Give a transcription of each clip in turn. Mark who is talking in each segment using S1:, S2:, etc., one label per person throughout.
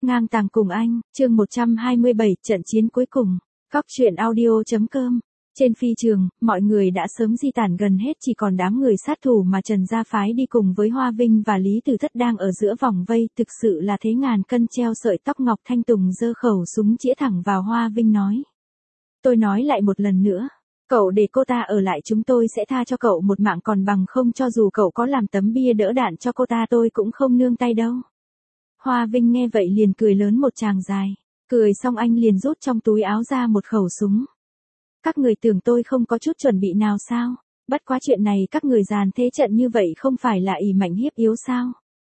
S1: Ngang tàng cùng anh, chương 127, trận chiến cuối cùng. Góc truyện audio.com. Trên phi trường, mọi người đã sớm di tản gần hết, chỉ còn đám người sát thủ mà Trần gia phái đi cùng với Hoa Vinh và Lý Tử Thất đang ở giữa vòng vây, thực sự là thế ngàn cân treo sợi tóc. Ngọc Thanh Tùng giơ khẩu súng chĩa thẳng vào Hoa Vinh nói. Tôi nói lại một lần nữa, cậu để cô ta ở lại chúng tôi sẽ tha cho cậu một mạng, còn bằng không cho dù cậu có làm tấm bia đỡ đạn cho cô ta tôi cũng không nương tay đâu. Hoa Vinh nghe vậy liền cười lớn một tràng dài. Cười xong anh liền rút trong túi áo ra một khẩu súng. Các người tưởng tôi không có chút chuẩn bị nào sao? Bất quá chuyện này các người dàn thế trận như vậy không phải là ỷ mạnh hiếp yếu sao?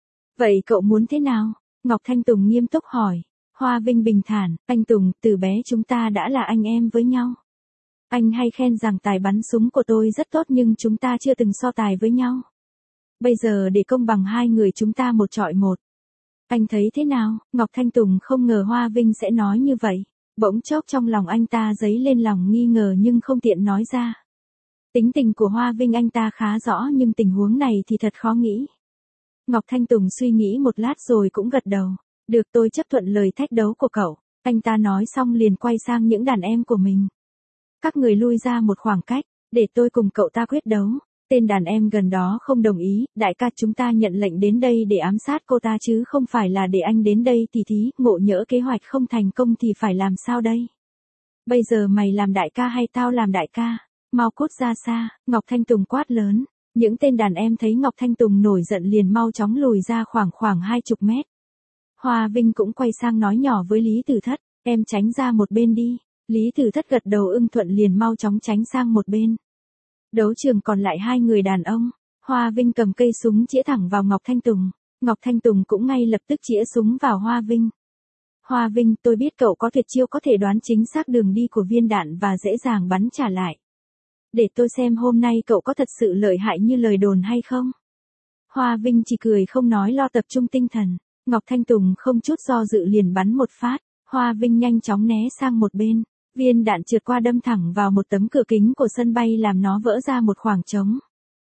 S1: Vậy cậu muốn thế nào? Ngọc Thanh Tùng nghiêm túc hỏi. Hoa Vinh bình thản, anh Tùng, từ bé chúng ta đã là anh em với nhau. Anh hay khen rằng tài bắn súng của tôi rất tốt nhưng chúng ta chưa từng so tài với nhau. Bây giờ để công bằng hai người chúng ta một chọi một. Anh thấy thế nào? Ngọc Thanh Tùng không ngờ Hoa Vinh sẽ nói như vậy. Bỗng chốc trong lòng anh ta dấy lên lòng nghi ngờ nhưng không tiện nói ra. Tính tình của Hoa Vinh anh ta khá rõ nhưng tình huống này thì thật khó nghĩ. Ngọc Thanh Tùng suy nghĩ một lát rồi cũng gật đầu. Được, tôi chấp thuận lời thách đấu của cậu. Anh ta nói xong liền quay sang những đàn em của mình. Các người lui ra một khoảng cách, để tôi cùng cậu ta quyết đấu. Tên đàn em gần đó không đồng ý, đại ca chúng ta nhận lệnh đến đây để ám sát cô ta chứ không phải là để anh đến đây tỉ thí, ngộ nhỡ kế hoạch không thành công thì phải làm sao đây? Bây giờ mày làm đại ca hay tao làm đại ca? Mau cút ra xa, Ngọc Thanh Tùng quát lớn. Những tên đàn em thấy Ngọc Thanh Tùng nổi giận liền mau chóng lùi ra khoảng 20 mét. Hoa Vinh cũng quay sang nói nhỏ với Lý Tử Thất, em tránh ra một bên đi. Lý Tử Thất gật đầu ưng thuận liền mau chóng tránh sang một bên. Đấu trường còn lại hai người đàn ông, Hoa Vinh cầm cây súng chĩa thẳng vào Ngọc Thanh Tùng. Ngọc Thanh Tùng cũng ngay lập tức chĩa súng vào Hoa Vinh. Hoa Vinh, tôi biết cậu có tuyệt chiêu có thể đoán chính xác đường đi của viên đạn và dễ dàng bắn trả lại. Để tôi xem hôm nay cậu có thật sự lợi hại như lời đồn hay không. Hoa Vinh chỉ cười không nói, lo tập trung tinh thần. Ngọc Thanh Tùng không chút do dự liền bắn một phát. Hoa Vinh nhanh chóng né sang một bên. Viên đạn trượt qua đâm thẳng vào một tấm cửa kính của sân bay làm nó vỡ ra một khoảng trống.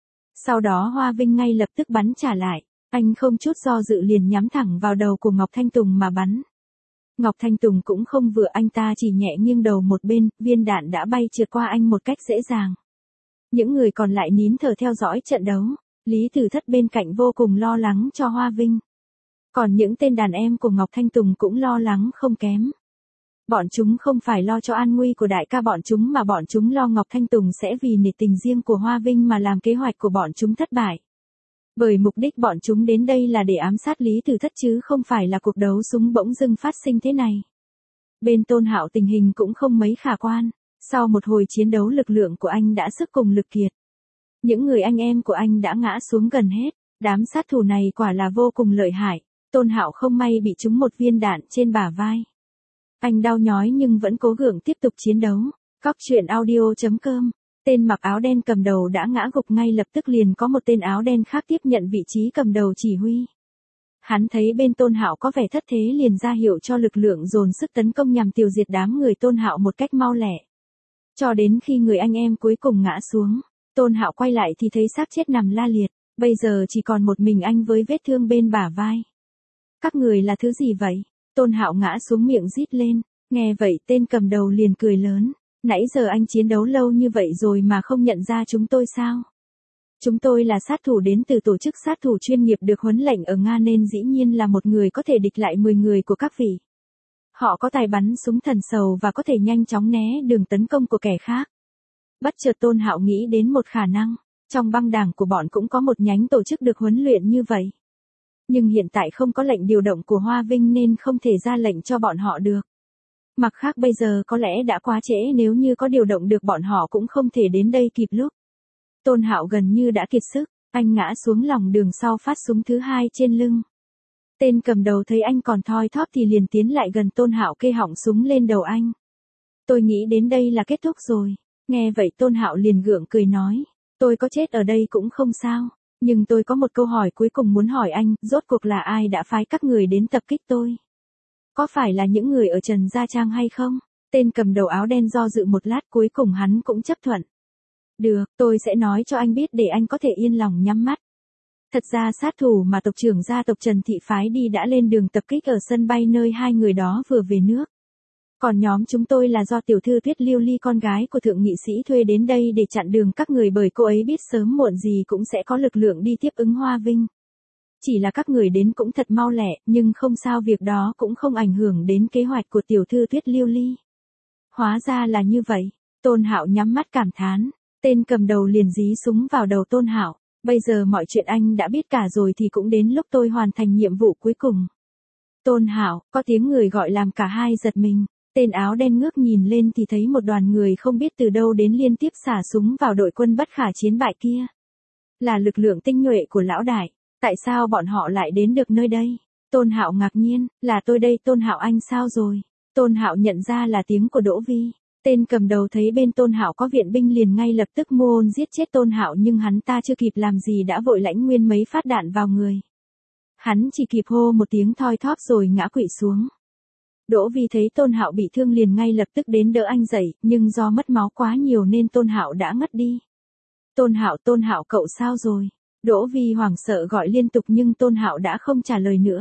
S1: Sau đó Hoa Vinh ngay lập tức bắn trả lại. Anh không chút do dự liền nhắm thẳng vào đầu của Ngọc Thanh Tùng mà bắn. Ngọc Thanh Tùng cũng không vừa, anh ta chỉ nhẹ nghiêng đầu một bên, viên đạn đã bay trượt qua anh một cách dễ dàng. Những người còn lại nín thở theo dõi trận đấu. Lý Tử Thất bên cạnh vô cùng lo lắng cho Hoa Vinh. Còn những tên đàn em của Ngọc Thanh Tùng cũng lo lắng không kém. Bọn chúng không phải lo cho an nguy của đại ca bọn chúng mà bọn chúng lo Ngọc Thanh Tùng sẽ vì nể tình riêng của Hoa Vinh mà làm kế hoạch của bọn chúng thất bại. Bởi mục đích bọn chúng đến đây là để ám sát Lý Tử Thất chứ không phải là cuộc đấu súng bỗng dưng phát sinh thế này. Bên Tôn Hạo tình hình cũng không mấy khả quan. Sau một hồi chiến đấu lực lượng của anh đã sức cùng lực kiệt. Những người anh em của anh đã ngã xuống gần hết. Đám sát thủ này quả là vô cùng lợi hại. Tôn Hạo không may bị trúng một viên đạn trên bả vai. Anh đau nhói nhưng vẫn cố gắng tiếp tục chiến đấu. Góc truyện audio.com. Tên mặc áo đen cầm đầu đã ngã gục, ngay lập tức liền có một tên áo đen khác tiếp nhận vị trí cầm đầu chỉ huy. Hắn thấy bên Tôn Hạo có vẻ thất thế liền ra hiệu cho lực lượng dồn sức tấn công nhằm tiêu diệt đám người Tôn Hạo một cách mau lẹ. Cho đến khi người anh em cuối cùng ngã xuống, Tôn Hạo quay lại thì thấy xác chết nằm la liệt. Bây giờ chỉ còn một mình anh với vết thương bên bả vai. Các người là thứ gì vậy? Tôn Hạo ngã xuống miệng rít lên. Nghe vậy tên cầm đầu liền cười lớn. Nãy giờ anh chiến đấu lâu như vậy rồi mà không nhận ra chúng tôi sao? Chúng tôi là sát thủ đến từ tổ chức sát thủ chuyên nghiệp được huấn lệnh ở Nga nên dĩ nhiên là một người có thể địch lại 10 người của các vị. Họ có tài bắn súng thần sầu và có thể nhanh chóng né đường tấn công của kẻ khác. Bất chợt Tôn Hạo nghĩ đến một khả năng. Trong băng đảng của bọn cũng có một nhánh tổ chức được huấn luyện như vậy. Nhưng hiện tại không có lệnh điều động của Hoa Vinh nên không thể ra lệnh cho bọn họ được. Mặt khác bây giờ có lẽ đã quá trễ, nếu như có điều động được bọn họ cũng không thể đến đây kịp lúc. Tôn Hạo gần như đã kiệt sức, anh ngã xuống lòng đường sau phát súng thứ hai trên lưng. Tên cầm đầu thấy anh còn thoi thóp thì liền tiến lại gần Tôn Hạo kê họng súng lên đầu anh. Tôi nghĩ đến đây là kết thúc rồi. Nghe vậy Tôn Hạo liền gượng cười nói. Tôi có chết ở đây cũng không sao. Nhưng tôi có một câu hỏi cuối cùng muốn hỏi anh, rốt cuộc là ai đã phái các người đến tập kích tôi? Có phải là những người ở Trần Gia Trang hay không? Tên cầm đầu áo đen do dự một lát cuối cùng hắn cũng chấp thuận. Được, tôi sẽ nói cho anh biết để anh có thể yên lòng nhắm mắt. Thật ra sát thủ mà tộc trưởng gia tộc Trần Thị phái đi đã lên đường tập kích ở sân bay nơi hai người đó vừa về nước. Còn nhóm chúng tôi là do tiểu thư Tuyết Liêu Ly con gái của thượng nghị sĩ thuê đến đây để chặn đường các người, bởi cô ấy biết sớm muộn gì cũng sẽ có lực lượng đi tiếp ứng Hoa Vinh. Chỉ là các người đến cũng thật mau lẹ, nhưng không sao, việc đó cũng không ảnh hưởng đến kế hoạch của tiểu thư Tuyết Liêu Ly. Hóa ra là như vậy. Tôn Hạo nhắm mắt cảm thán. Tên cầm đầu liền dí súng vào đầu Tôn Hạo. Bây giờ mọi chuyện anh đã biết cả rồi thì cũng đến lúc tôi hoàn thành nhiệm vụ cuối cùng. Tôn Hạo, có tiếng người gọi làm cả hai giật mình. Tên áo đen ngước nhìn lên thì thấy một đoàn người không biết từ đâu đến liên tiếp xả súng vào đội quân bất khả chiến bại kia. Là lực lượng tinh nhuệ của lão đại. Tại sao bọn họ lại đến được nơi đây? Tôn Hạo ngạc nhiên, là tôi đây. Tôn Hạo, anh sao rồi? Tôn Hạo nhận ra là tiếng của Đỗ Vi. Tên cầm đầu thấy bên Tôn Hạo có viện binh liền ngay lập tức mưu giết chết Tôn Hạo, nhưng hắn ta chưa kịp làm gì đã vội lãnh nguyên mấy phát đạn vào người. Hắn chỉ kịp hô một tiếng thoi thóp rồi ngã quỵ xuống. Đỗ Vi thấy Tôn Hạo bị thương liền ngay lập tức đến đỡ anh dậy, nhưng do mất máu quá nhiều nên Tôn Hạo đã ngất đi. Tôn Hạo cậu sao rồi? Đỗ Vi hoảng sợ gọi liên tục nhưng Tôn Hạo đã không trả lời nữa.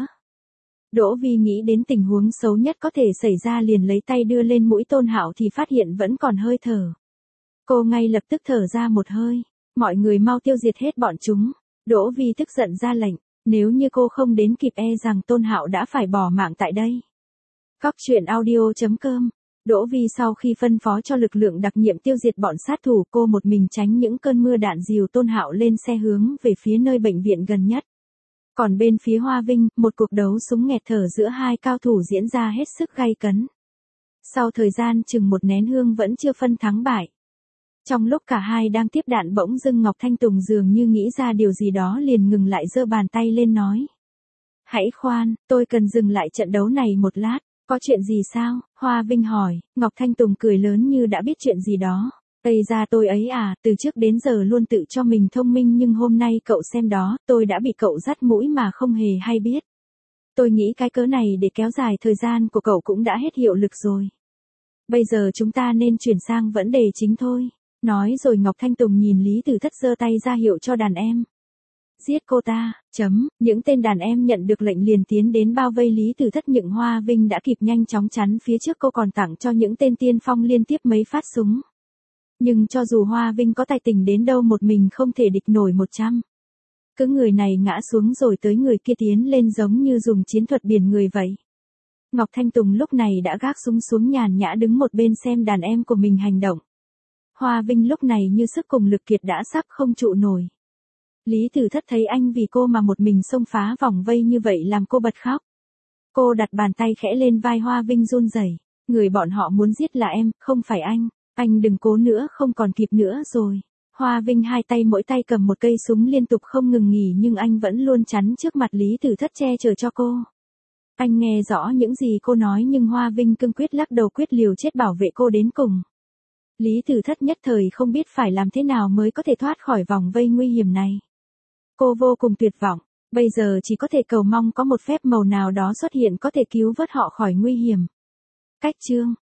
S1: Đỗ Vi nghĩ đến tình huống xấu nhất có thể xảy ra liền lấy tay đưa lên mũi Tôn Hạo thì phát hiện vẫn còn hơi thở. Cô ngay lập tức thở ra một hơi. Mọi người mau tiêu diệt hết bọn chúng. Đỗ Vi tức giận ra lệnh. Nếu như cô không đến kịp rằng Tôn Hạo đã phải bỏ mạng tại đây. Góc truyện audio.com. Đỗ Vi sau khi phân phó cho lực lượng đặc nhiệm tiêu diệt bọn sát thủ, cô một mình tránh những cơn mưa đạn dìu Tôn Hạo lên xe hướng về phía nơi bệnh viện gần nhất. Còn bên phía Hoa Vinh, một cuộc đấu súng nghẹt thở giữa hai cao thủ diễn ra hết sức gay cấn. Sau thời gian chừng một nén hương vẫn chưa phân thắng bại. Trong lúc cả hai đang tiếp đạn bỗng dưng Ngọc Thanh Tùng dường như nghĩ ra điều gì đó liền ngừng lại, giơ bàn tay lên nói. Hãy khoan, tôi cần dừng lại trận đấu này một lát. Có chuyện gì sao? Hoa Vinh hỏi. Ngọc Thanh Tùng cười lớn như đã biết chuyện gì đó. Ây ra tôi ấy à, từ trước đến giờ luôn tự cho mình thông minh nhưng hôm nay cậu xem đó, tôi đã bị cậu dắt mũi mà không hề hay biết. Tôi nghĩ cái cớ này để kéo dài thời gian của cậu cũng đã hết hiệu lực rồi. Bây giờ chúng ta nên chuyển sang vấn đề chính thôi. Nói rồi Ngọc Thanh Tùng nhìn Lý Tử Thất giơ tay ra hiệu cho đàn em. Giết cô ta, những tên đàn em nhận được lệnh liền tiến đến bao vây Lý Tử Thất, nhưng Hoa Vinh đã kịp nhanh chóng chắn phía trước, cô còn tặng cho những tên tiên phong liên tiếp mấy phát súng. Nhưng cho dù Hoa Vinh có tài tình đến đâu, một mình không thể địch nổi 100. Cứ người này ngã xuống rồi tới người kia tiến lên giống như dùng chiến thuật biển người vậy. Ngọc Thanh Tùng lúc này đã gác súng xuống nhàn nhã đứng một bên xem đàn em của mình hành động. Hoa Vinh lúc này như sức cùng lực kiệt đã sắp không trụ nổi. Lý Tử Thất thấy anh vì cô mà một mình xông phá vòng vây như vậy làm cô bật khóc. Cô đặt bàn tay khẽ lên vai Hoa Vinh run rẩy. Người bọn họ muốn giết là em, không phải anh. Anh đừng cố nữa, không còn kịp nữa rồi. Hoa Vinh hai tay mỗi tay cầm một cây súng liên tục không ngừng nghỉ, nhưng anh vẫn luôn chắn trước mặt Lý Tử Thất che chở cho cô. Anh nghe rõ những gì cô nói nhưng Hoa Vinh cương quyết lắc đầu, quyết liều chết bảo vệ cô đến cùng. Lý Tử Thất nhất thời không biết phải làm thế nào mới có thể thoát khỏi vòng vây nguy hiểm này. Cô vô cùng tuyệt vọng, bây giờ chỉ có thể cầu mong có một phép màu nào đó xuất hiện có thể cứu vớt họ khỏi nguy hiểm. Cách chương